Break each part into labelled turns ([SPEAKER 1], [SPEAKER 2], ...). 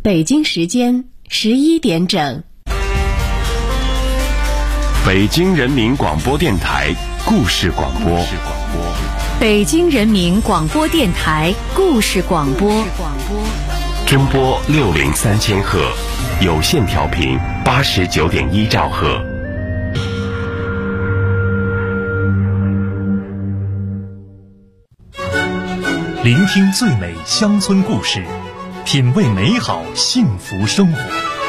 [SPEAKER 1] 北京时间11点整。
[SPEAKER 2] 北京人民广播电台故事广播。
[SPEAKER 1] 北京人民广播电台故事广播。
[SPEAKER 2] 中波603000赫，有线调频89.1兆赫。
[SPEAKER 3] 聆听最美乡村故事，品味美好幸福生活。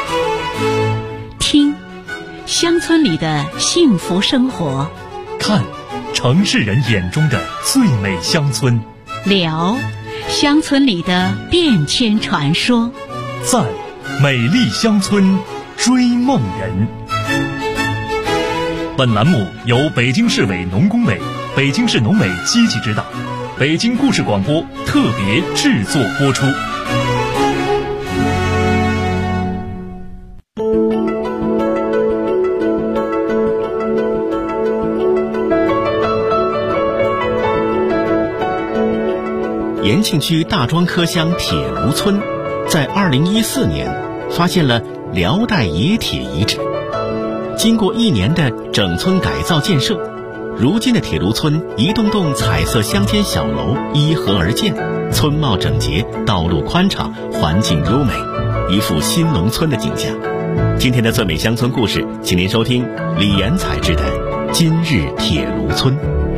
[SPEAKER 1] 听乡村里的幸福生活，
[SPEAKER 3] 看城市人眼中的最美乡村，
[SPEAKER 1] 聊乡村里的变迁传说，
[SPEAKER 3] 赞美丽乡村追梦人。本栏目由北京市委农工委、北京市农委积极指导，北京故事广播特别制作播出。
[SPEAKER 4] 延庆区大庄柯乡铁炉村在2014年发现了辽代冶铁遗址。经过1年的整村改造建设，如今的铁炉村一栋栋彩色乡间小楼依河而建，村貌整洁，道路宽敞，环境优美，一副新农村的景象。今天的最美乡村故事，请您收听李岩采制的《今日铁炉村》。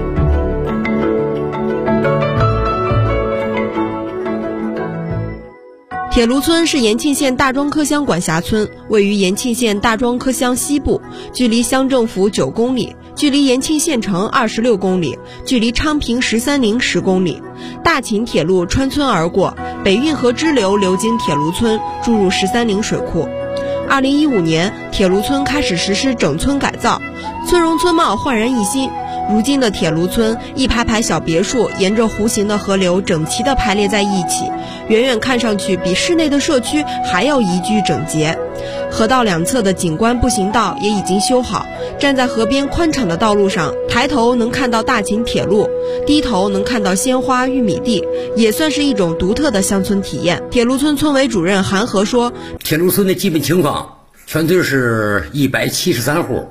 [SPEAKER 5] 铁炉村是延庆县大庄柯乡管辖村，位于延庆县大庄柯乡西部，距离乡政府9公里，距离延庆县城26公里，距离昌平13陵10公里。大秦铁路穿村而过，北运河支流流经铁炉村，注入13陵水库。2015年，铁炉村开始实施整村改造，村容村貌焕然一新。如今的铁炉村，一排排小别墅沿着弧形的河流整齐地排列在一起，远远看上去比市内的社区还要宜居整洁。河道两侧的景观步行道也已经修好，站在河边宽敞的道路上，抬头能看到大秦铁路，低头能看到鲜花玉米地，也算是一种独特的乡村体验。铁炉村村委主任韩和说，
[SPEAKER 6] 铁炉村的基本情况，全村是173户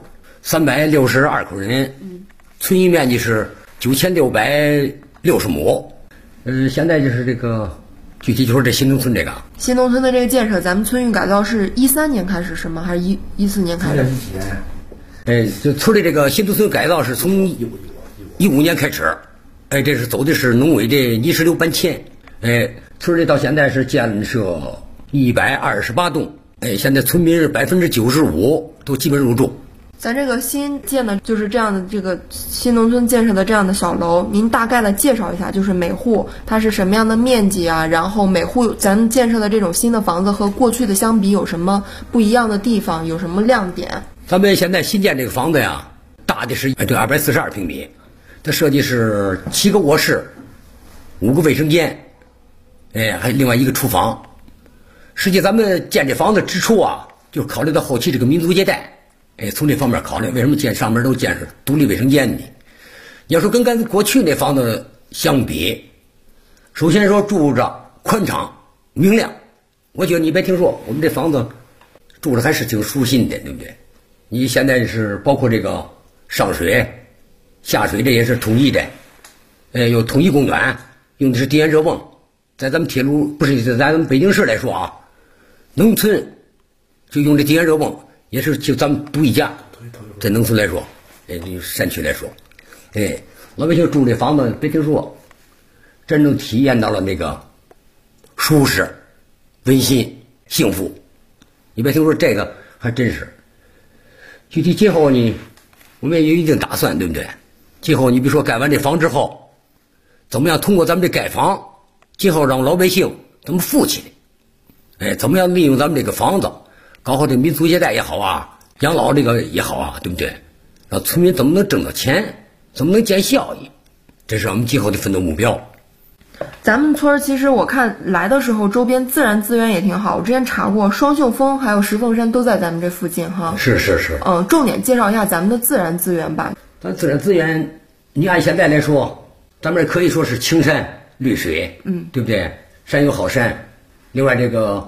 [SPEAKER 6] ，362口人，村域面积是9660亩。现在就是这个具体就是这新农村这个
[SPEAKER 5] 新农村的这个建设，咱们村域改造是13年开始是吗？还是14年开始？
[SPEAKER 6] 就村里这个新农村改造是从15年开始，这是走的是农委的泥石流搬迁，村里到现在是建设128栋，现在村民是95%都基本入住。
[SPEAKER 5] 咱这个新建的就是这样的这个新农村建设的这样的小楼，您大概的介绍一下，就是每户它是什么样的面积啊？然后每户咱们建设的这种新的房子和过去的相比有什么不一样的地方，有什么亮点？
[SPEAKER 6] 咱们现在新建这个房子呀，大的是这242平米，它设计是7个卧室，5个卫生间，还另外1个厨房。实际咱们建这房子之初啊，就考虑到后期这个民族接待。从这方面考虑，为什么建上面都建是独立卫生间呢？要说跟咱过去那房子相比，首先说住着宽敞明亮，我觉得你别听说我们这房子住着还是挺舒心的，对不对？你现在是包括这个上水下水，这也是统一的，有统一供暖，用的是低压热泵。在咱们铁路不是在咱们北京市来说啊，农村就用这低压热泵，也是就咱们独一家，在农村来说，山区来说，老百姓住这房子，别听说，真正体验到了那个舒适、温馨、幸福。你别听说这个还真是。具体今后呢，我们也有一定打算，对不对？今后你比如说盖完这房之后，怎么样通过咱们这盖房，今后让老百姓怎么富起来？怎么样利用咱们这个房子？搞好这民族接待也好啊，养老这个也好啊，对不对？让村民怎么能挣到钱，怎么能见效益，这是我们今后的奋斗目标。
[SPEAKER 5] 咱们村其实我看来的时候，周边自然资源也挺好。我之前查过，双秀峰还有石凤山都在咱们这附近哈。
[SPEAKER 6] 是。
[SPEAKER 5] 重点介绍一下咱们的自然资源吧。
[SPEAKER 6] 咱自然资源，你按现在来说，咱们可以说是青山绿水，对不对？山有好山，另外这个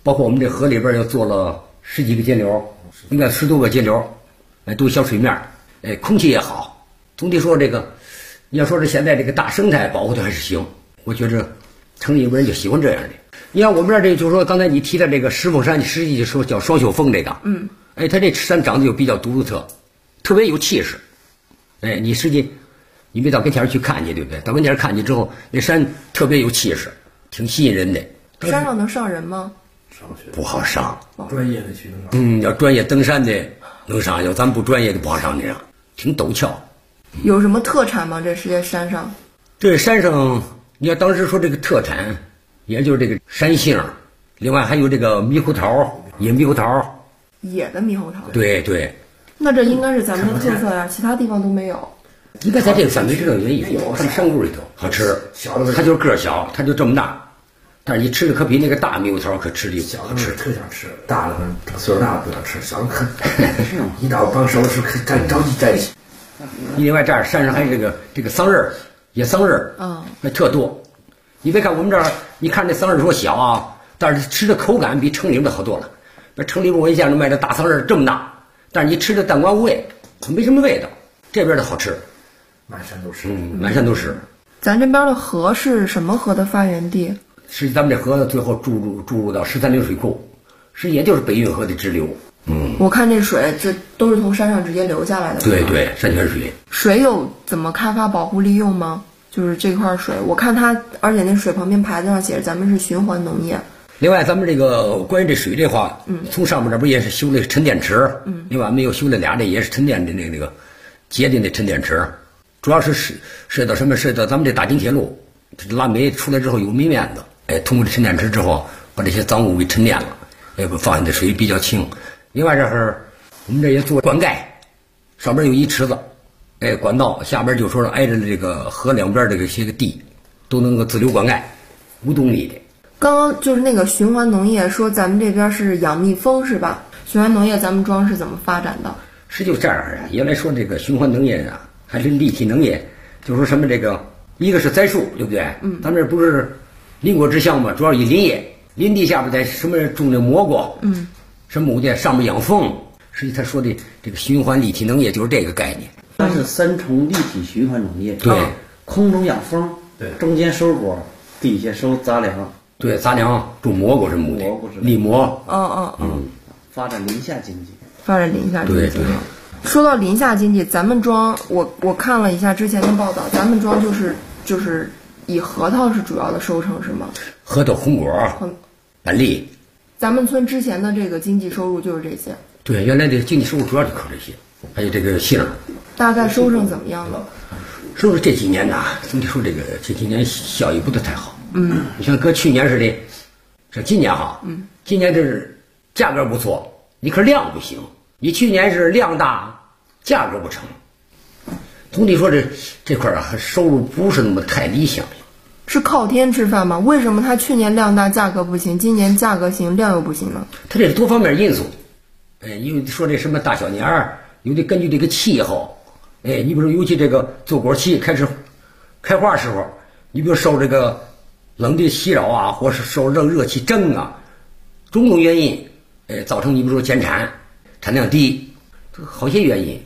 [SPEAKER 6] 包括我们这河里边又做了10几个截流，应该10多个截流，都小水面，空气也好。总体说这个，你要说是现在这个大生态保护的还是行，我觉着城里边人就喜欢这样的。你看我们这儿这就是说刚才你提的这个石凤山，实际说叫双秀峰这个，它这山长得就比较独特，特别有气势。你实际你没到跟前去看去，对不对？到跟前看去之后，那山特别有气势，挺吸引人的。
[SPEAKER 5] 山上能上人吗？
[SPEAKER 6] 不好上，
[SPEAKER 7] 专业的去能上。
[SPEAKER 6] 要专业登山的能上，要咱不专业的不好上去，挺陡峭。
[SPEAKER 5] 有什么特产吗？这些山上？
[SPEAKER 6] 这山上，你要当时说这个特产，也就是这个山杏，另外还有这个猕猴桃，野猕猴桃。
[SPEAKER 5] 野的猕猴桃。
[SPEAKER 6] 对对。
[SPEAKER 5] 那这应该是咱们的特色呀，其他地方都没有。
[SPEAKER 6] 应该在这个范围之内也有，他们山沟里头好吃。它就是个儿小，它就这么大，但是你吃的可比那个大猕猴桃可吃的
[SPEAKER 7] 小的吃特想吃，大的岁数大的不想吃，小的可一到帮手的时候可着急在一起。
[SPEAKER 6] 另外这儿山上还有这个桑葚，野桑葚，还特多。你别看我们这儿，你看这桑葚说小啊，但是吃的口感比城里边好多了。那城里边我一见着卖的大桑葚这么大，但是你吃的淡瓜无味，没什么味道。这边的好吃。
[SPEAKER 7] 满山都是，
[SPEAKER 6] 满山都是。
[SPEAKER 5] 咱这边的河是什么河的发源地？
[SPEAKER 6] 实际咱们这河最后注入到13陵水库，实际也就是北运河的支流。
[SPEAKER 5] 我看这水这都是从山上直接流下来的。
[SPEAKER 6] 对对，山泉水。
[SPEAKER 5] 水有怎么开发保护利用吗？就是这块水，我看它，而且那水旁边牌子上写着咱们是循环农业。
[SPEAKER 6] 另外，咱们这个关于这水这话，从上面这不也是修了沉淀池？另外我们又修了俩，这也是沉淀的那个结的那沉淀池。主要是涉及到什么？涉及到咱们这大金铁路，拉煤出来之后有煤面子，通过这沉淀池之后，把这些脏物给沉淀了，放下的水比较清。另外这儿我们这也做灌溉，上边有一池子，管道下边就说是挨着这个河两边这个些个地，都能够自流灌溉，5公里的。
[SPEAKER 5] 刚刚就是那个循环农业，说咱们这边是养蜜蜂是吧？循环农业咱们庄是怎么发展的？
[SPEAKER 6] 是就这样啊，原来说这个循环农业啊，还是立体农业，就说什么这个一个是栽树，对不对？咱们这不是邻国之乡嘛，主要以林业，林地下边在什么种的蘑菇，什么的上面养蜂。实际他说的这个循环立体农业就是这个概念。
[SPEAKER 8] 它是3重立体循环农业，
[SPEAKER 6] 对，
[SPEAKER 8] 空中养蜂，
[SPEAKER 7] 对，
[SPEAKER 8] 中间收果，底下收杂粮，
[SPEAKER 6] 对，杂粮种蘑菇什么的，立蘑，
[SPEAKER 8] 发展林下经济，
[SPEAKER 5] 发展林下经济。
[SPEAKER 6] 对对。
[SPEAKER 5] 说到林下经济，咱们庄我看了一下之前的报道，咱们庄就是以核桃是主要的收成是吗？
[SPEAKER 6] 核桃、红果、板栗。
[SPEAKER 5] 咱们村之前的这个经济收入就是这些。
[SPEAKER 6] 对，原来的经济收入主要就靠这些，还有这个杏。
[SPEAKER 5] 大概收成怎么样呢？
[SPEAKER 6] 收入这几年呐，总体说这几年效益不得太好。你像搁去年似的，这今年哈，今年这是价格不错，你可量不行。你去年是量大，价格不成。总体说这块啊，收入不是那么太理想。
[SPEAKER 5] 是靠天吃饭吗？为什么它去年量大价格不行，今年价格行量又不行呢？
[SPEAKER 6] 它这是多方面因素。因为说这什么大小年儿，有的根据这个气候。你比如尤其这个坐果期开始开花时候，你比如受这个冷的袭扰啊，或是受热气蒸啊，种种原因，造成你比如说减产量低，好些原因。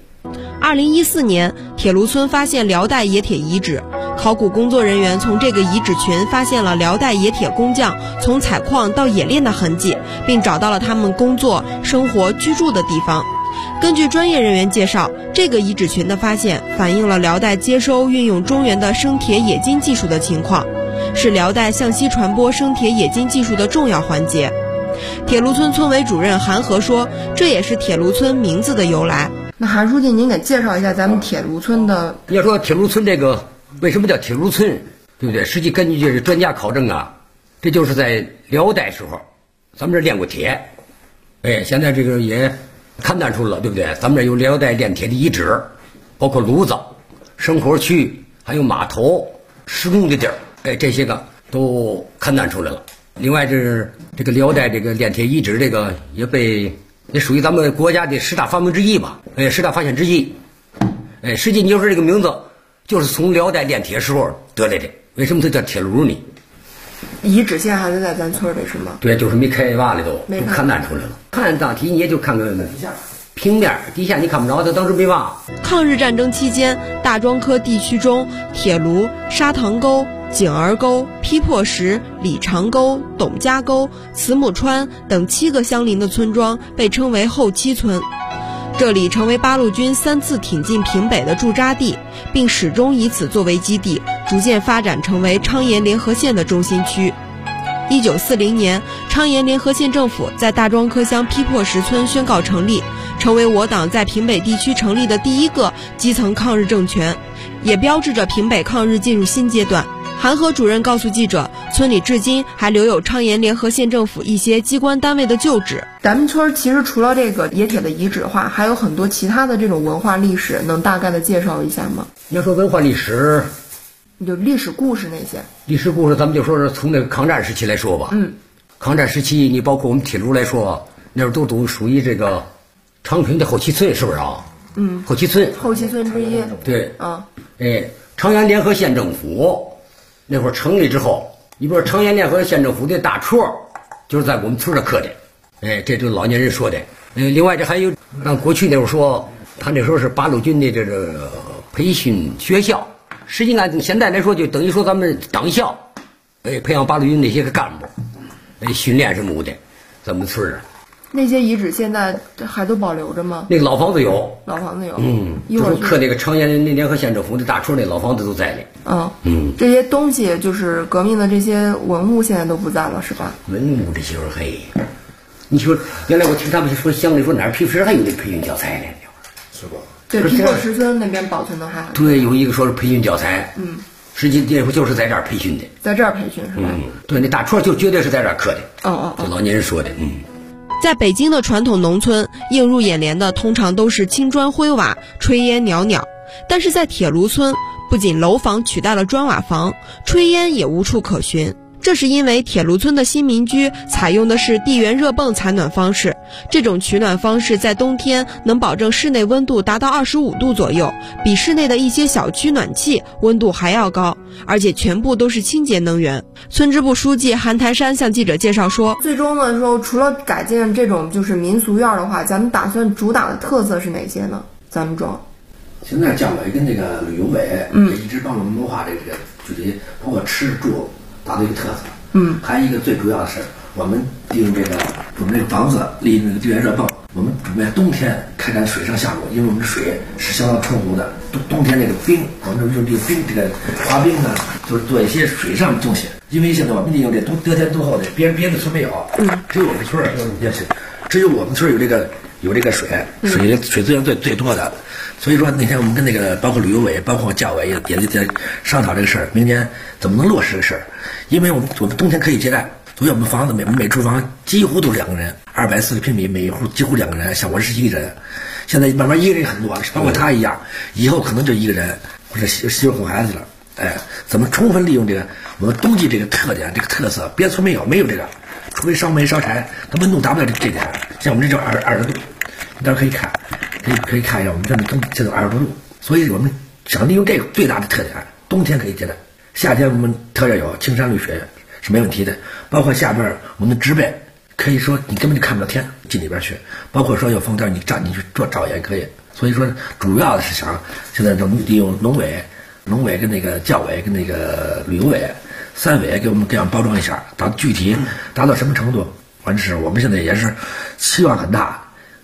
[SPEAKER 5] 2014年，铁炉村发现辽代冶铁遗址，考古工作人员从这个遗址群发现了辽代冶铁工匠从采矿到冶炼的痕迹，并找到了他们工作、生活、居住的地方。根据专业人员介绍，这个遗址群的发现反映了辽代接收运用中原的生铁冶金技术的情况，是辽代向西传播生铁冶金技术的重要环节。铁炉村村委主任韩和说，这也是铁炉村名字的由来。那韩书记，您给介绍一下咱们铁炉村的。
[SPEAKER 6] 要说铁炉村这个为什么叫铁炉村，对不对？实际根据这是专家考证啊，这就是在辽代时候，咱们这炼过铁，现在这个也勘探出了，对不对？咱们这有辽代炼铁的遗址，包括炉子、生活区，还有码头、施工的地儿，这些个都勘探出来了。另外这个辽代这个炼铁遗址，这个也属于咱们国家的10大发明之一吧，10大发现之一。实际你就说这个名字就是从辽代炼铁时候得来的。为什么它叫铁炉呢？
[SPEAKER 5] 遗址现在还在咱村里是吗？
[SPEAKER 6] 对，就是没开挖的都看淡出来了。看大体你也就看个平面，底下你看不着，他当时没挖。
[SPEAKER 5] 抗日战争期间，大庄科地区中，铁炉、沙塘沟、井儿沟、批破石、李长沟、董家沟、慈母川等7个相邻的村庄被称为后七村。这里成为八路军3次挺进平北的驻扎地，并始终以此作为基地，逐渐发展成为昌岩联合县的中心区。1940年，昌岩联合县政府在大庄科乡批破石村宣告成立，成为我党在平北地区成立的第一个基层抗日政权，也标志着平北抗日进入新阶段。韩河主任告诉记者，村里至今还留有昌岩联合县政府一些机关单位的旧址。咱们村其实除了这个冶铁的遗址的话，还有很多其他的这种文化历史，能大概的介绍一下吗？
[SPEAKER 6] 你要说文化历史，
[SPEAKER 5] 就历史故事那些。
[SPEAKER 6] 历史故事，咱们就说是从那个抗战时期来说吧。抗战时期，你包括我们铁路来说，那时候都属于这个昌平的后七村，是不是啊？后七村之一。对。昌原联合县政府那会儿成立之后，你比如说昌原联合县政府的大戳就是在我们村上刻的。这就是老年人说的。另外这还有按过去那会儿说，他那时候是八路军的这个培训学校，实际按现在来说就等于说咱们党校，培养八路军那些个干部，训练什么的，咱们村儿。
[SPEAKER 5] 那些遗址现在还都保留着吗？
[SPEAKER 6] 那个老房子有，
[SPEAKER 5] 就是
[SPEAKER 6] 刻那个昌原联合县政府的大戳，那老房子都在呢。
[SPEAKER 5] 这些东西就是革命的这些文物，现在都不在了，是吧？
[SPEAKER 6] 文物这些你说原来我听他们说乡里说哪儿批石还有那培训教材呢，
[SPEAKER 7] 是吧？
[SPEAKER 5] 对，批破石村那边保存的还好。
[SPEAKER 6] 对，有一个说是培训教材，实际这就是在这儿培训的，
[SPEAKER 5] 在这儿培训是吧？
[SPEAKER 6] 对，那大戳就绝对是在这儿刻的。这老年人说的。
[SPEAKER 5] 在北京的传统农村，映入眼帘的通常都是青砖灰瓦、炊烟袅袅，但是在铁炉村，不仅楼房取代了砖瓦房，炊烟也无处可寻。这是因为铁炉村的新民居采用的是地缘热泵采暖方式，这种取暖方式在冬天能保证室内温度达到25度左右，比室内的一些小区暖气温度还要高，而且全部都是清洁能源。村支部书记韩台山向记者介绍说，最终的时候除了改建这种就是民俗院的话，咱们打算主打的特色是哪些呢？咱们庄
[SPEAKER 7] 现在教委跟那个旅游委也一直帮我们谋划这个具体包括吃住达到一个特色。还有一个最主要的是，我们利用这个我们这个房子利用这个地缘热泵，我们准备冬天开展水上项目，因为我们的水是相当充足的。冬天这个冰，我们用这个冰，这个滑冰呢，就是做一些水上的东西。因为现在我们利用这得天独厚的，别的村没有，只有我们村只有我们村有这个水资源最多的。所以说那天我们跟那个包括旅游委包括教委也在商讨这个事儿，明年怎么能落实这个事儿。因为我们冬天可以接待，所以我们房子每厨房几乎都是2个人，240平米，每一户几乎2个人。像我是1个人，现在慢慢1个人很多，包括他一样，以后可能就1个人或者媳妇哄孩子了。怎么充分利用这个我们冬季这个特点这个特色？别村没有这个，除非烧煤烧柴，它温度达不到这点。像我们这就20度，你到时候可以看一下，我们这现在20多度，所以我们想利用这个最大的特点，冬天可以接待，夏天我们特别有青山绿水是没问题的，包括下边我们的植被，可以说你根本就看不到天进里边去，包括说有风灯你去做照也可以。所以说主要的是想现在就利用农委跟那个教委跟那个旅游委3委给我们这样包装一下，具体达到什么程度，反正是我们现在也是希望很大。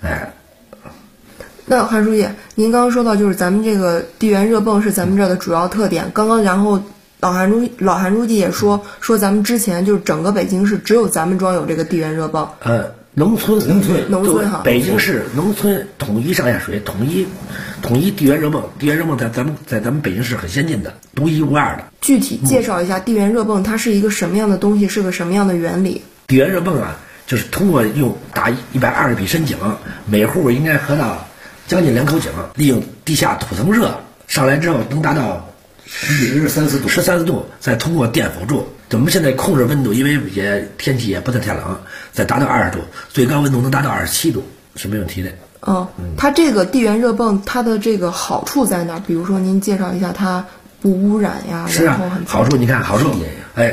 [SPEAKER 5] 那韩书记，您刚刚说到就是咱们这个地缘热泵是咱们这儿的主要特点，然后老韩书记也说咱们之前就是整个北京市只有咱们庄有这个地缘热泵。
[SPEAKER 7] 农村
[SPEAKER 5] 哈，
[SPEAKER 7] 北京市农村统一上下水，统一地缘热泵，地缘热泵在咱们北京市很先进的，独一无二的。
[SPEAKER 5] 具体介绍一下地缘热泵它是一个什么样的东西，是个什么样的原理？
[SPEAKER 7] 地缘热泵啊，就是通过用打120米深井，每户应该合到将近2口井，利用地下土层热上来之后能达到13、14度，再通过电辅助，我们现在控制温度，因为天气也不太冷，再达到20度，最高温度能达到27度是没问题的。
[SPEAKER 5] 它这个地缘热泵它的这个好处在哪？比如说您介绍一下它不污染呀。
[SPEAKER 7] 是啊，好处你看好处，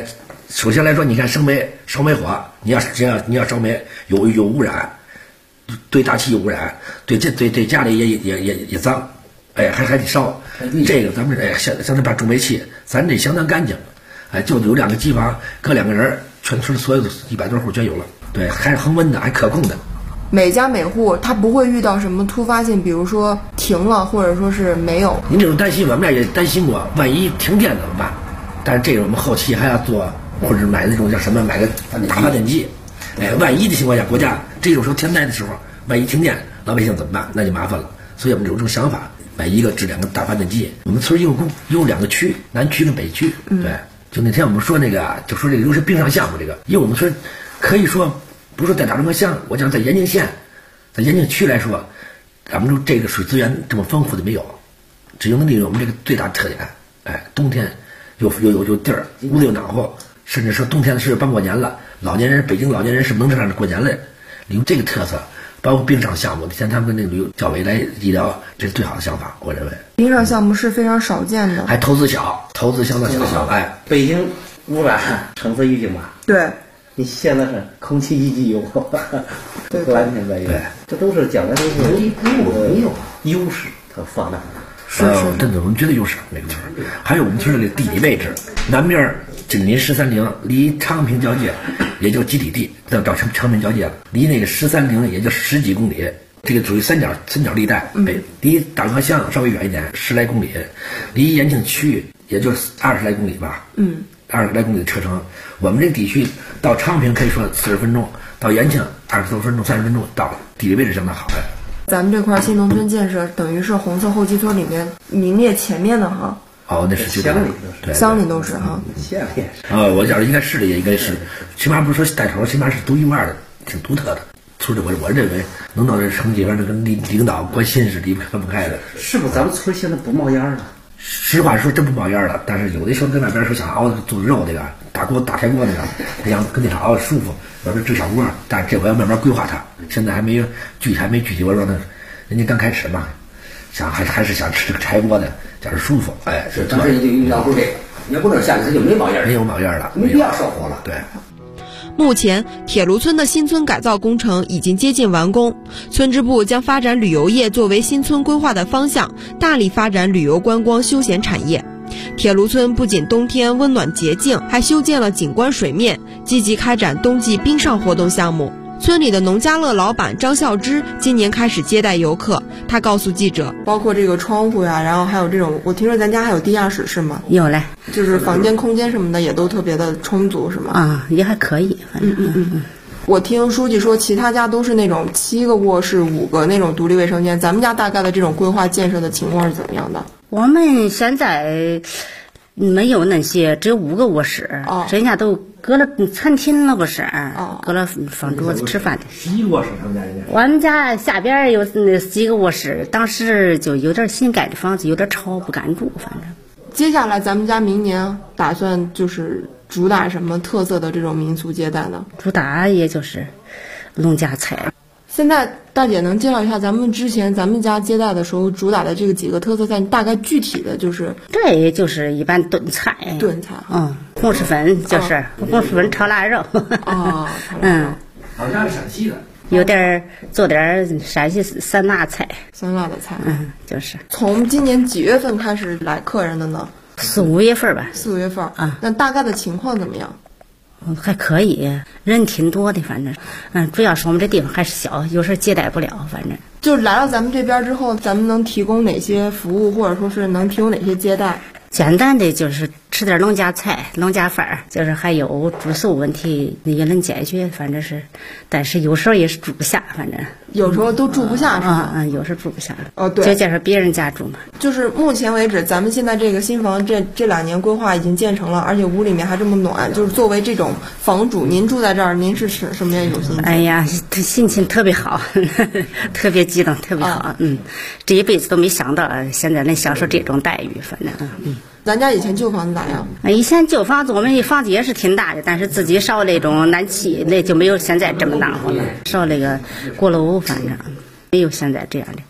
[SPEAKER 7] 首先来说，你看烧煤火，你要烧煤有污染，对大气有污染，对家里也脏，哎，还得烧。这个咱们像这把重煤气，咱这相当干净，哎，就有2个机房，搁2个人，全村所有的100多户全有了，对，还是恒温的，还可控的。
[SPEAKER 5] 每家每户他不会遇到什么突发性，比如说停了，或者说是没有。
[SPEAKER 7] 您这种担心，我们也担心过，万一停电怎么办？但是这个我们后期还要做，或者买那种叫什么，买个大发电机。哎，万一的情况下，国家这种时候天灾的时候，万一停电，老百姓怎么办？那就麻烦了。所以我们有这种想法，买1个至2个大发电机。我们村有2个区，南区跟北区。对，就那天我们说那个，就说这个优势并上项目这个，因为我们村可以说。不是在大中科乡，我讲在延庆县，在延庆区来说，咱们这个水资源这么丰富的没有，只能利用我们这个最大特点。哎，冬天有地儿，屋子又暖和，甚至说冬天的时候搬过年了，北京老年人是能在那过年了，利用这个特色，包括冰上项目，像他们跟那个旅游较未来医疗，这是最好的想法，我认为。
[SPEAKER 5] 冰上项目是非常少见的，
[SPEAKER 7] 还投资相当小，哎，
[SPEAKER 8] 北京污染橙色预警吧？
[SPEAKER 5] 对。
[SPEAKER 8] 你现在是空气一级油，
[SPEAKER 5] 对，
[SPEAKER 8] 蓝天白云，这都是将来都是优势，它发展。
[SPEAKER 7] 真的，我们绝对优势每个村。还有我们村的地理位置，南边紧邻13陵，离昌平交界，也就集体地，到昌平交界了，离那个13陵也就10几公里，这个属于三角地带。离大中科乡稍微远一点，10来公里，离延庆区也就20来公里吧。20来公里的车程，我们这个地区到昌平可以说40分钟，到延庆20多分钟、30分钟到了，地理位置相当好的。
[SPEAKER 5] 咱们这块新农村建设等于是红色后期村里面名列前面的哈。
[SPEAKER 7] 哦，那是
[SPEAKER 8] 乡里
[SPEAKER 7] 都是，
[SPEAKER 5] 乡里都是哈。
[SPEAKER 8] 县里
[SPEAKER 7] 我觉得应该市里也应该是，起码不是说带头，起码是独一无二的，挺独特的。村里我认为能到这成绩，反正跟领导关心是分不开的。
[SPEAKER 8] 是不是咱们村现在不冒烟了？
[SPEAKER 7] 实话说，真不冒烟了。但是有的时候在外边说想熬做肉那个大柴锅那个，想跟那啥熬舒服，我说这小锅，但是这我要慢慢规划它。现在还没具体，我说呢，人家刚开始嘛，还是想吃这个柴锅的，讲是舒服。哎，
[SPEAKER 6] 是当时就遇到过这个，你要不能下去，它就没冒烟，
[SPEAKER 7] 没有冒烟了，
[SPEAKER 6] 没必要烧火了。
[SPEAKER 7] 对。
[SPEAKER 5] 目前，铁炉村的新村改造工程已经接近完工，村支部将发展旅游业作为新村规划的方向，大力发展旅游观光休闲产业。铁炉村不仅冬天温暖洁净，还修建了景观水面，积极开展冬季冰上活动项目。村里的农家乐老板张孝之今年开始接待游客，他告诉记者，包括这个窗户呀，然后还有这种，我听说咱家还有地下室是吗？
[SPEAKER 9] 有嘞，
[SPEAKER 5] 就是房间空间什么的也都特别的充足是吗？
[SPEAKER 9] 啊，也还可以，反正
[SPEAKER 5] 我听书记说其他家都是那种7个卧室5个那种独立卫生间，咱们家大概的这种规划建设的情况是怎么样的？
[SPEAKER 9] 我们现在没有那些，只有5个卧室，人家都搁了餐厅了，不是？搁了放桌子吃饭的。
[SPEAKER 7] 11个卧室，他们家应该。
[SPEAKER 9] 我们家下边有几个卧室，当时就有点新盖的房子，有点潮，不敢住，反正。
[SPEAKER 5] 接下来咱们家明年打算就是主打什么特色的这种民俗接待呢？
[SPEAKER 9] 主打也就是农家菜。
[SPEAKER 5] 现在大姐能介绍一下咱们之前咱们家接待的时候主打的这个几个特色菜，大概具体的就是？
[SPEAKER 9] 这也就是一般炖菜。红薯粉就是红薯粉炒腊肉。
[SPEAKER 7] 好像是陕西的。
[SPEAKER 9] 有点做点陕西酸辣菜。
[SPEAKER 5] 酸辣的菜。
[SPEAKER 9] 就是。
[SPEAKER 5] 从今年几月份开始来客人的呢
[SPEAKER 9] ？4、5月份吧。
[SPEAKER 5] 4、5月份啊。那大概的情况怎么样？
[SPEAKER 9] 还可以，人挺多的，反正，主要是我们这地方还是小，有时候接待不了，反正。
[SPEAKER 5] 就是来到咱们这边之后，咱们能提供哪些服务，或者说是能提供哪些接待？
[SPEAKER 9] 简单的就是吃点农家菜、农家饭，就是还有住宿问题也能解决，反正是，但是有时候也是住不下，反正。
[SPEAKER 5] 有时候都住不下是吧？
[SPEAKER 9] 有时候住不下。
[SPEAKER 5] 对。
[SPEAKER 9] 就介绍别人家住嘛。
[SPEAKER 5] 就是目前为止，咱们现在这个新房这2年规划已经建成了，而且屋里面还这么暖。就是作为这种房主，您住在这儿，您是什么样一种心情？
[SPEAKER 9] 哎呀，心情特别好，特别激动，特别好。这一辈子都没想到，现在能享受这种待遇，反正。
[SPEAKER 5] 咱家以前旧房子咋样？
[SPEAKER 9] 以前旧房子，我们房子也是挺大的，但是自己烧那种暖气，那就没有现在这么暖和了。烧那个锅炉，反正没有现在这样的。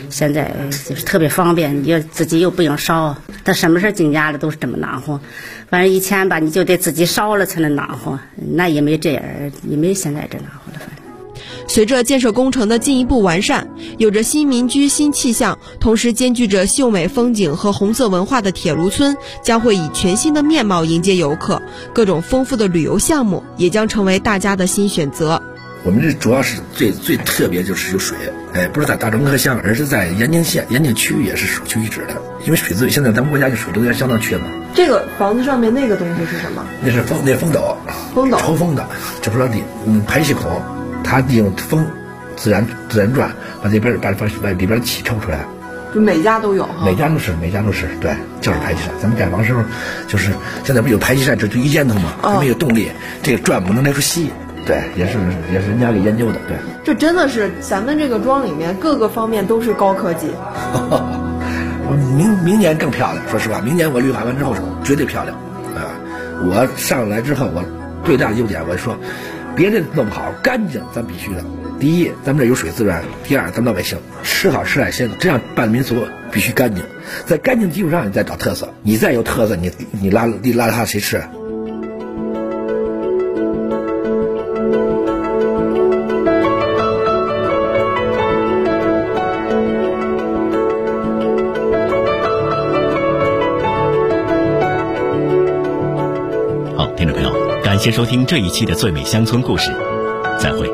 [SPEAKER 9] 现在就是特别方便，你自己又不用烧，他什么事进家了都是这么暖和。反正以前吧，你就得自己烧了才能暖和，那也没这样，也没现在这暖和了。反正
[SPEAKER 5] 随着建设工程的进一步完善，有着新民居新气象，同时兼具着秀美风景和红色文化的铁炉村将会以全新的面貌迎接游客，各种丰富的旅游项目也将成为大家的新选择。
[SPEAKER 7] 我们这主要是最特别就是有水，不是在大庄科乡，而是在延庆县延庆区也是首屈一指的。因为水资源现在咱们国家就水资源相当缺嘛。
[SPEAKER 5] 这个房子上面那个东西是什么？
[SPEAKER 7] 那是风斗，抽风的，就是说排气孔，它利用风自然转，把里边的气抽出来。
[SPEAKER 5] 就每家都有哈？每家都是，对，就是排气扇。咱们盖房时候就是现在不有排气扇，就一烟头嘛，它没有动力，这个转不能来出气。对，也是人家给研究的。对， 这真的是咱们这个庄里面各个方面都是高科技。
[SPEAKER 7] 明年更漂亮，说实话，明年我绿化完之后绝对漂亮啊！我上来之后，我最大的优点我说，别的弄不好，干净咱必须的。第一，咱们这有水资源；第二，咱们老百姓吃好吃海鲜，这样办民俗必须干净。在干净基础上，你再找特色，你再有特色，你拉他谁吃？
[SPEAKER 4] 听众朋友，感谢收听这一期的最美乡村故事，再会。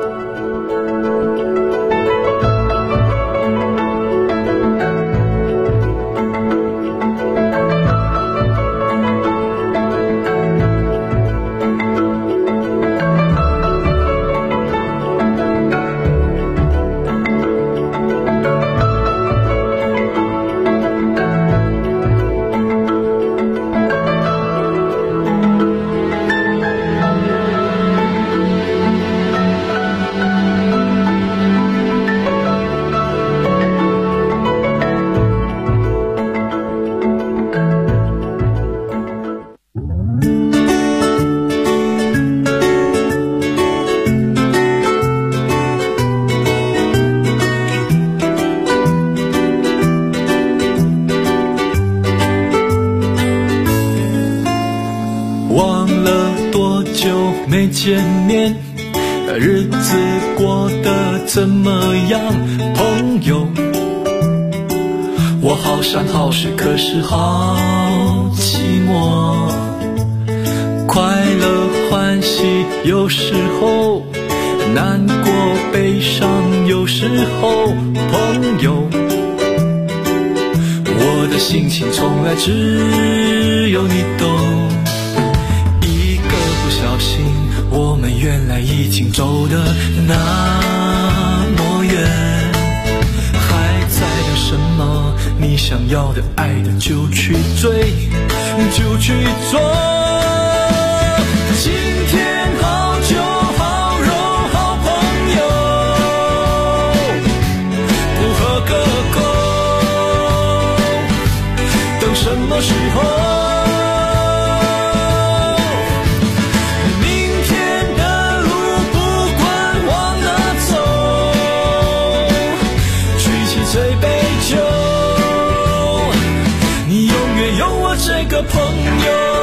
[SPEAKER 10] 没见面，日子过得怎么样，朋友？我好山好水，可是好寂寞。快乐欢喜有时候，难过悲伤有时候，朋友。我的心情从来只有你懂。我们原来已经走得那么远，还在等什么？你想要的爱的就去追，就去做。今天好酒好肉好朋友，不喝个够，等什么时候？这个朋友。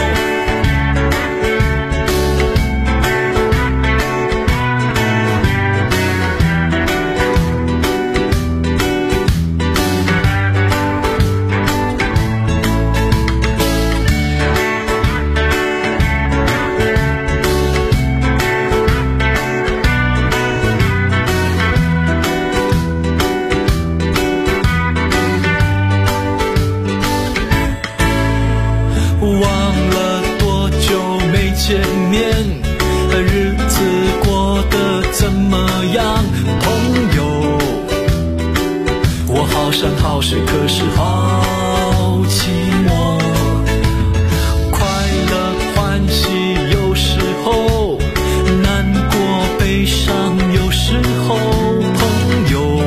[SPEAKER 10] 日子过得怎么样，朋友？我好山好水，可是好寂寞。快乐欢喜有时候，难过悲伤有时候，朋友。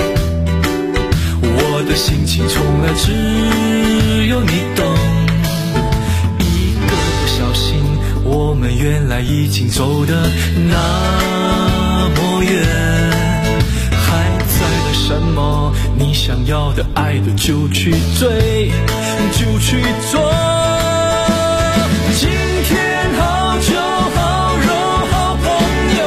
[SPEAKER 10] 我的心情从来只有你懂。我们原来已经走得那么远，还在的什么，你想要的爱的就去追，就去做。今天好酒好肉好朋友，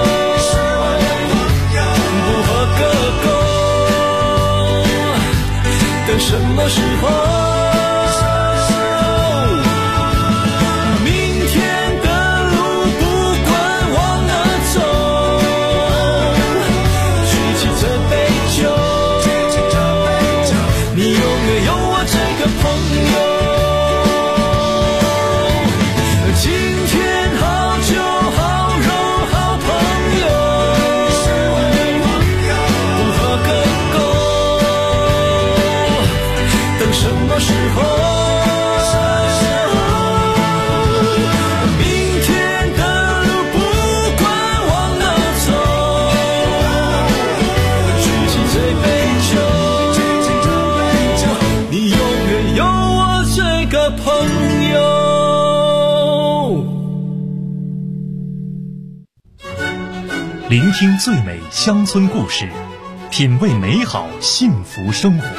[SPEAKER 10] 不喝个够，等什么时候？
[SPEAKER 3] 聆听最美乡村故事，品味美好幸福生活。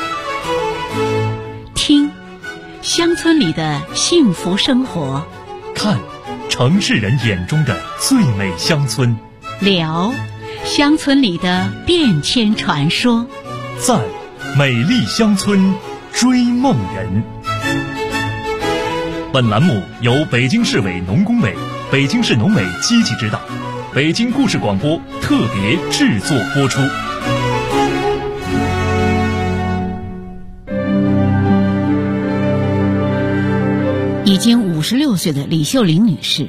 [SPEAKER 1] 听乡村里的幸福生活，
[SPEAKER 3] 看城市人眼中的最美乡村，
[SPEAKER 1] 聊乡村里的变迁传说，
[SPEAKER 3] 赞美丽乡村追梦人。本栏目由北京市委农工委、北京市农委积极指导，北京故事广播特别制作播出。
[SPEAKER 1] 已经56岁的李秀玲女士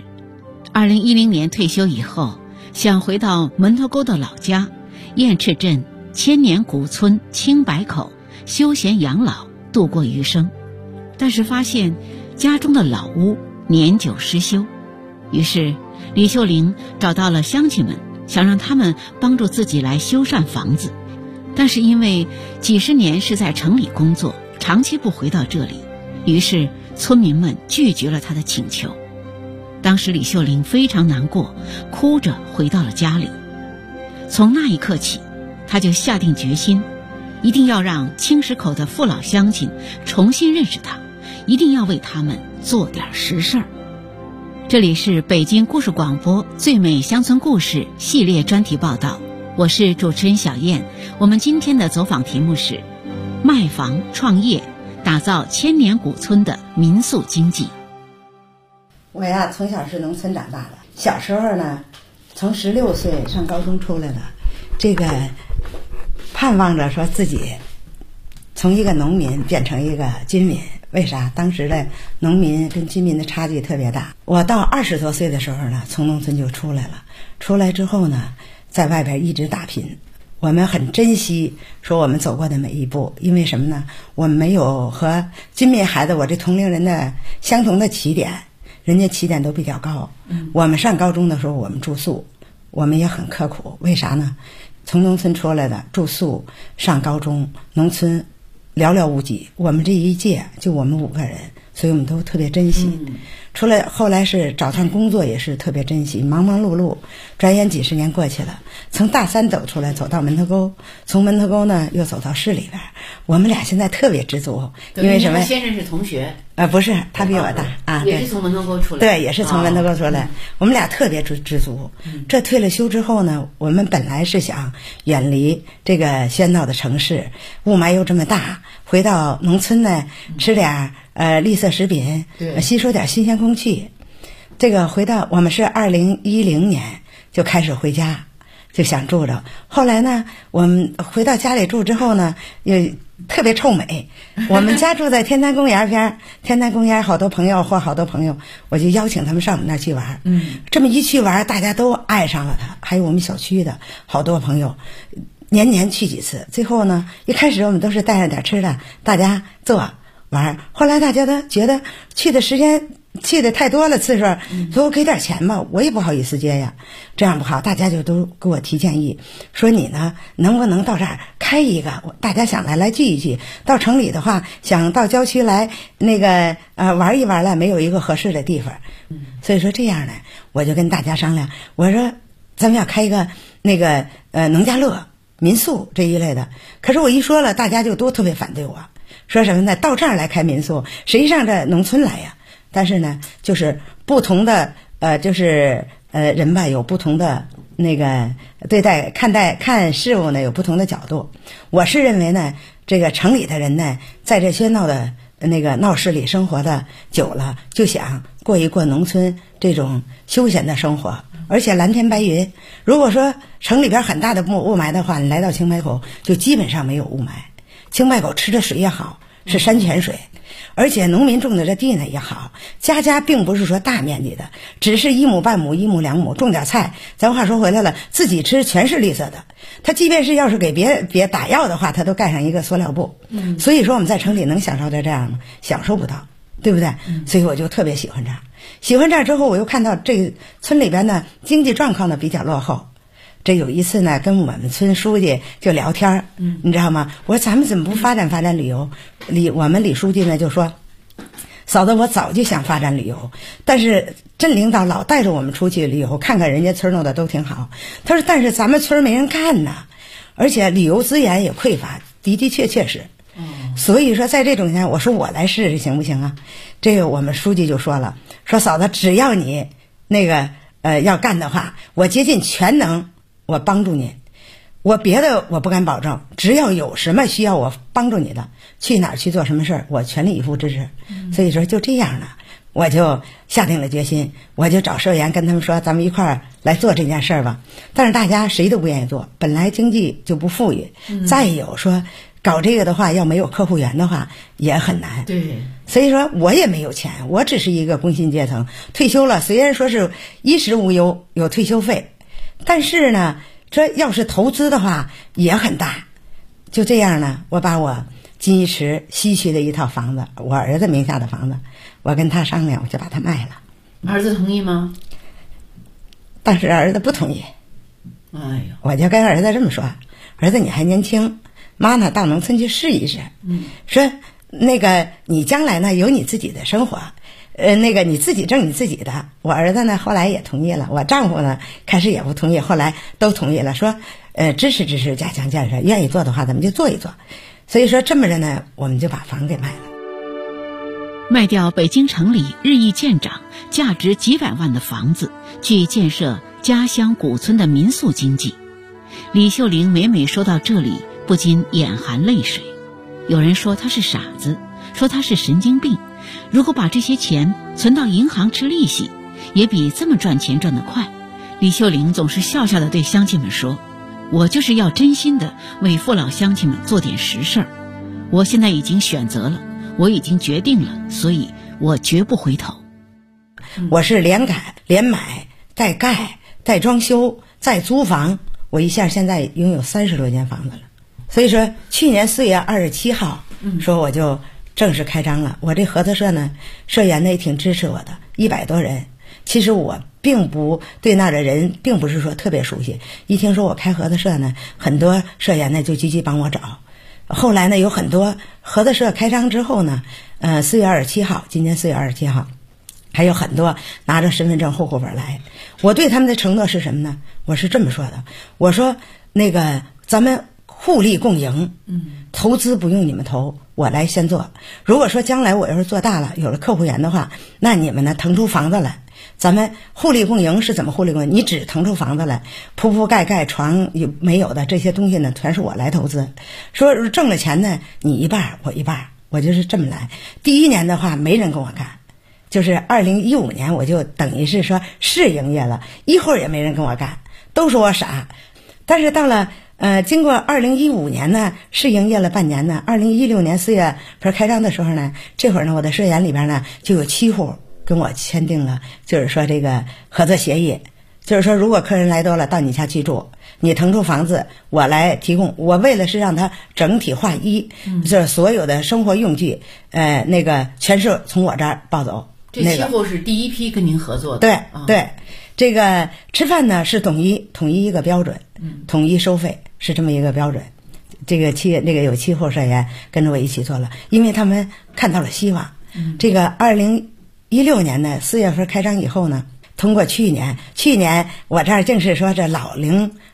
[SPEAKER 1] ，2010年退休以后，想回到门头沟的老家燕赤镇千年古村青白口休闲养老度过余生，但是发现家中的老屋年久失修，于是李秀玲找到了乡亲们，想让他们帮助自己来修缮房子。但是因为几十年是在城里工作，长期不回到这里，于是村民们拒绝了她的请求。当时李秀玲非常难过，哭着回到了家里。从那一刻起，她就下定决心，一定要让青石口的父老乡亲重新认识她，一定要为他们做点实事儿。这里是北京故事广播最美乡村故事系列专题报道，我是主持人小燕。我们今天的走访题目是卖房创业，打造千年古村的民宿经济。
[SPEAKER 11] 我呀，从小是农村长大的，小时候呢，从16岁上高中出来了，这个盼望着说自己从一个农民变成一个军民。为啥？当时的农民跟军民的差距特别大。我到20多岁的时候呢，从农村就出来了。出来之后呢，在外边一直打拼。我们很珍惜说我们走过的每一步，因为什么呢？我们没有和军民孩子，我这同龄人的相同的起点，人家起点都比较高。我们上高中的时候，我们住宿，我们也很刻苦。为啥呢？从农村出来的，住宿上高中，农村寥寥无几，我们这一届就我们5个人，所以我们都特别珍惜。出来后来是找上工作也是特别珍惜，忙忙碌碌，转眼几十年过去了。从大三走出来，走到门头沟，从门头沟呢又走到市里边。我们俩现在特别知足，因为什么？
[SPEAKER 1] 先生是同学？
[SPEAKER 11] 不是，他比我大啊，
[SPEAKER 1] 也是从门头沟出来。
[SPEAKER 11] 对，也是从门头沟出来。我们俩特别知足。这退了休之后呢，我们本来是想远离这个喧闹的城市，雾霾又这么大，回到农村呢，吃点绿色食品，吸收点新鲜空气。这个回到我们是2010年就开始回家，就想住着。后来呢，我们回到家里住之后呢，也特别臭美。我们家住在天坛公园边，天坛公园好多朋友，我就邀请他们上我们那儿去玩。这么一去玩，大家都爱上了他。还有我们小区的好多朋友，年年去几次。最后呢，一开始我们都是带上点吃的，大家坐玩。后来大家都觉得去的时间去的太多了，次数，说我给点钱吧，我也不好意思接呀。这样不好，大家就都给我提建议，说你呢能不能到这儿开一个，大家想来聚一聚。到城里的话，想到郊区来那个玩一玩了，没有一个合适的地方。所以说这样呢，我就跟大家商量，我说咱们要开一个那个农家乐。 民宿这一类的。可是我一说了，大家就都特别反对我，说什么呢？到这儿来开民宿，谁上这农村来呀？但是呢，就是不同的人吧，有不同的那个对待看事物呢，有不同的角度。我是认为呢，这个城里的人呢，在这喧闹的那个闹市里生活的久了，就想过一过农村这种休闲的生活，而且蓝天白云。如果说城里边很大的雾霾的话，你来到青白口就基本上没有雾霾。青白口吃的水也好，是山泉水，而且农民种的这地呢也好，家家并不是说大面积的，只是1亩半亩1亩2亩种点菜，咱话说回来了，自己吃全是绿色的。他即便是要是给别打药的话，他都盖上一个塑料布。所以说我们在城里能享受到这样吗？享受不到，对不对？所以我就特别喜欢这儿。喜欢这儿之后，我又看到这个村里边呢经济状况呢比较落后。这有一次呢，跟我们村书记就聊天，你知道吗？我说咱们怎么不发展旅游？我们李书记呢就说，嫂子，我早就想发展旅游，但是镇领导老带着我们出去旅游，看看人家村弄的都挺好。他说，但是咱们村没人干呢，而且旅游资源也匮乏，的确是。所以说在这种情况下，我说我来试试行不行啊？这个我们书记就说了，说嫂子，只要你那个要干的话，我竭尽全能。我帮助你，我别的我不敢保证，只要有什么需要我帮助你的，去哪儿去做什么事儿，我全力以赴支持。所以说就这样呢，我就下定了决心，我就找社员跟他们说，咱们一块儿来做这件事儿吧。但是大家谁都不愿意做，本来经济就不富裕，再有说搞这个的话，要没有客户源的话也很难。
[SPEAKER 1] 对，
[SPEAKER 11] 所以说我也没有钱，我只是一个工薪阶层，退休了，虽然说是衣食无忧，有退休费。但是呢，这要是投资的话也很大。就这样呢，我把我金一池西区的一套房子，我儿子名下的房子，我跟他商量，我就把它卖了。
[SPEAKER 1] 儿子同意吗？
[SPEAKER 11] 当时儿子不同意。
[SPEAKER 1] 哎呦，
[SPEAKER 11] 我就跟儿子这么说，儿子你还年轻，妈呢到农村去试一试。说那个你将来呢有你自己的生活。那个你自己挣你自己的。我儿子呢后来也同意了，我丈夫呢开始也不同意，后来都同意了，说支持加强建设，愿意做的话咱们就做一做。所以说这么着呢，我们就把房给卖了。
[SPEAKER 1] 卖掉北京城里日益见长、价值几百万的房子，去建设家乡古村的民宿经济。李秀玲每每说到这里，不禁眼含泪水。有人说她是傻子，说她是神经病。如果把这些钱存到银行吃利息，也比这么赚钱赚得快。李秀玲总是笑笑地对乡亲们说，我就是要真心的为父老乡亲们做点实事儿。我现在已经选择了，我已经决定了，所以我绝不回头。
[SPEAKER 11] 我是连改连买带盖带装修再租房，我一下现在拥有30多间房子了。所以说去年4月27号说我就正式开张了。我这合作社呢，社员呢也挺支持我的，100多人。其实我并不对那儿的人并不是说特别熟悉，一听说我开合作社呢，很多社员呢就积极帮我找。后来呢有很多合作社开张之后呢，4月27号，今年4月27号，还有很多拿着身份证户口本来。我对他们的承诺是什么呢？我是这么说的，我说那个咱们互利共赢，投资不用你们投，我来先做。如果说将来我要是做大了，有了客户源的话，那你们呢腾出房子来，咱们互利共赢。是怎么互利共赢？你只腾出房子来，铺盖床有没有的这些东西呢，全是我来投资。说挣了钱呢，你一半我一半，我就是这么来。第一年的话没人跟我干，就是2015年我就等于是说试营业了，一会儿也没人跟我干，都说我傻。但是到了经过2015年呢，试营业了半年呢，2016年4月份开张的时候呢，这会儿呢，我的社员里边呢就有7户跟我签订了，就是说这个合作协议，就是说如果客人来多了到你家去住，你腾出房子我来提供。我为了是让他整体划一，就是所有的生活用具，那个全是从我这儿抱走。
[SPEAKER 1] 这7户是第一批跟您合作的。
[SPEAKER 11] 对对，这个吃饭呢是统一一个标准，统一收费是这么一个标准。这个有7户社员跟着我一起做了，因为他们看到了希望。这个2016年呢4月份开张以后呢，通过去年我这儿竟是说这老龄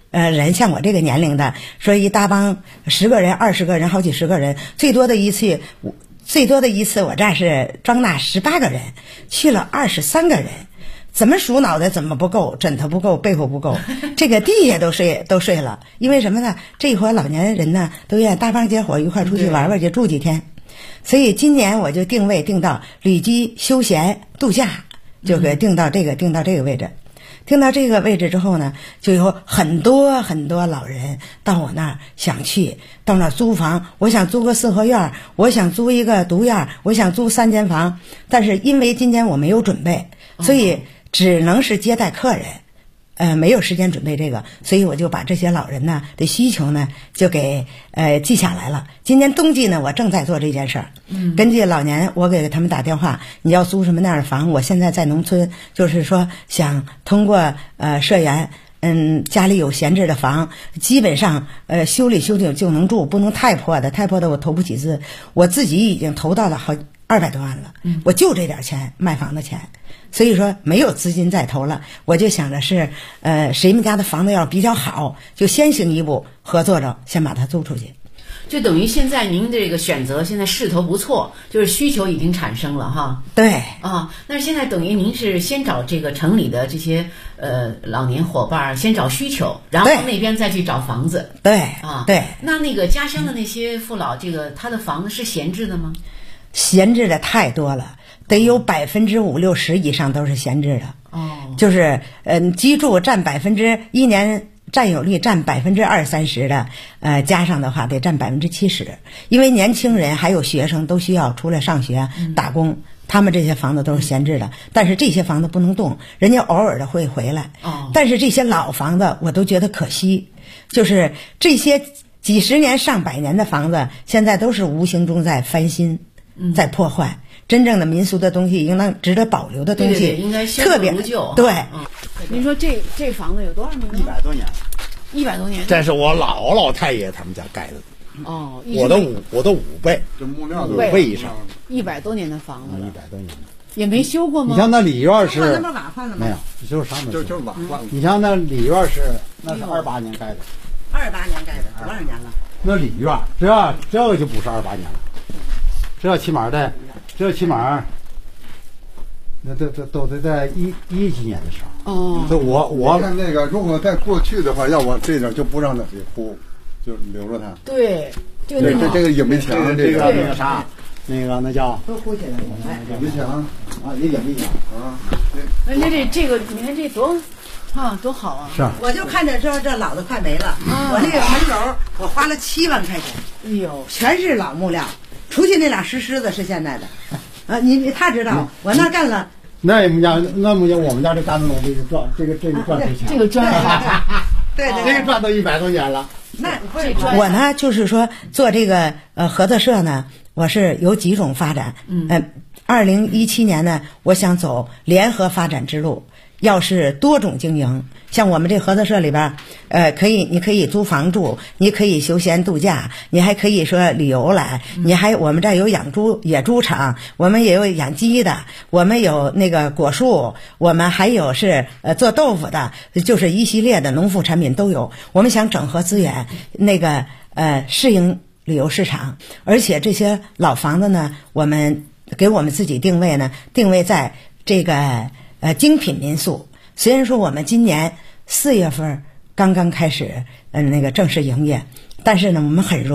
[SPEAKER 11] 人，像我这个年龄的，说一大帮10个人、20个人、好几十个人，最多的一次我这是装纳18个人，去了23个人。怎么数脑袋怎么不够，枕头不够，被窝不够，这个地下都睡了。因为什么呢？这一伙老年人呢，都愿大帮结伙一块出去玩玩去，住几天。所以今年我就定到旅居休闲度假，就给定到这个位置。定到这个位置之后呢，就有很多老人到我那儿想去，到那儿租房。我想租个4合院，我想租一个独院，我想租3间房。但是因为今年我没有准备，所以只能是接待客人，没有时间准备这个，所以我就把这些老人呢的需求呢就给记下来了。今年冬季呢，我正在做这件事儿。根据老年，我给他们打电话，你要租什么样的房？我现在在农村，就是说想通过社员，家里有闲置的房，基本上修理就能住，不能太破的我投不起资。我自己已经投到了好200多万了，我就这点钱卖房的钱。所以说没有资金再投了，我就想着是谁们家的房子要比较好，就先行一步合作着先把它租出去。
[SPEAKER 1] 就等于现在您这个选择现在势头不错，就是需求已经产生了哈。
[SPEAKER 11] 对
[SPEAKER 1] 啊，那现在等于您是先找这个城里的这些老年伙伴先找需求，然后那边再去找房子。
[SPEAKER 11] 对
[SPEAKER 1] 啊，
[SPEAKER 11] 对。
[SPEAKER 1] 那个家乡的那些父老，这个他的房子是闲置的吗？
[SPEAKER 11] 闲置的太多了，得有50%-60%以上都是闲置的。
[SPEAKER 1] 哦，
[SPEAKER 11] 就是居住占1年占有率占20-30%的，加上的话得占70%。因为年轻人还有学生都需要出来上学打工，他们这些房子都是闲置的，但是这些房子不能动，人家偶尔的会回来。但是这些老房子我都觉得可惜，就是这些几十年上百年的房子，现在都是无形中在翻新，在破坏。真正的民俗的东西，应当值得保留的东西，
[SPEAKER 1] 对，应该修复如旧。
[SPEAKER 11] 对，
[SPEAKER 1] 您说这房子有多少年
[SPEAKER 12] ？100多年。
[SPEAKER 1] 100多年。
[SPEAKER 12] 这是我老太爷他们家盖的。
[SPEAKER 1] 哦，
[SPEAKER 12] 我的5倍，这木料5倍以上。
[SPEAKER 1] 100多年的房子
[SPEAKER 12] ，100多年
[SPEAKER 1] 也没修过吗？
[SPEAKER 12] 你像那里院是
[SPEAKER 11] 那么瓦换了吗？
[SPEAKER 12] 没有，就是啥没有，就是瓦换。你像那里院那是28年盖的。
[SPEAKER 11] 28年盖的，多少年了？
[SPEAKER 12] 那里院这个就不是28年了，这起码那都得在一几年的时候。
[SPEAKER 1] 哦，
[SPEAKER 13] 这我看那个，如果在过去的话，要往这点就不让它给铺，就留着它。
[SPEAKER 1] 对，
[SPEAKER 13] 这个影壁墙，
[SPEAKER 12] 这个那个啥，那叫
[SPEAKER 11] 都铺起来了。
[SPEAKER 13] 影壁墙
[SPEAKER 12] 啊，也影壁墙啊。
[SPEAKER 1] 人家这个，你看这多好啊！
[SPEAKER 12] 是。
[SPEAKER 11] 我就看着这老的快没了，我那个门楼我花了7万块钱，
[SPEAKER 1] 哎呦，
[SPEAKER 11] 全是老木料，除去那俩石狮子是现在的。他知道，我那干了。
[SPEAKER 12] 那木匠，我们家这干的这个砖，这个砖最强。
[SPEAKER 1] 这个砖，
[SPEAKER 11] 对，
[SPEAKER 12] 这个砖都100多年了。
[SPEAKER 11] 那我呢，就是说做这个合作社呢，我是有几种发展。2017年呢，我想走联合发展之路，要是多种经营。像我们这合作社里边，你可以租房住，你可以休闲度假，你还可以说旅游来，我们这儿有养猪野猪场，我们也有养鸡的，我们有那个果树，我们还有是做豆腐的，就是一系列的农副产品都有。我们想整合资源，适应旅游市场，而且这些老房子呢，我们给我们自己定位在这个精品民宿。虽然说我们今年4月份刚刚开始正式营业，但是呢我们很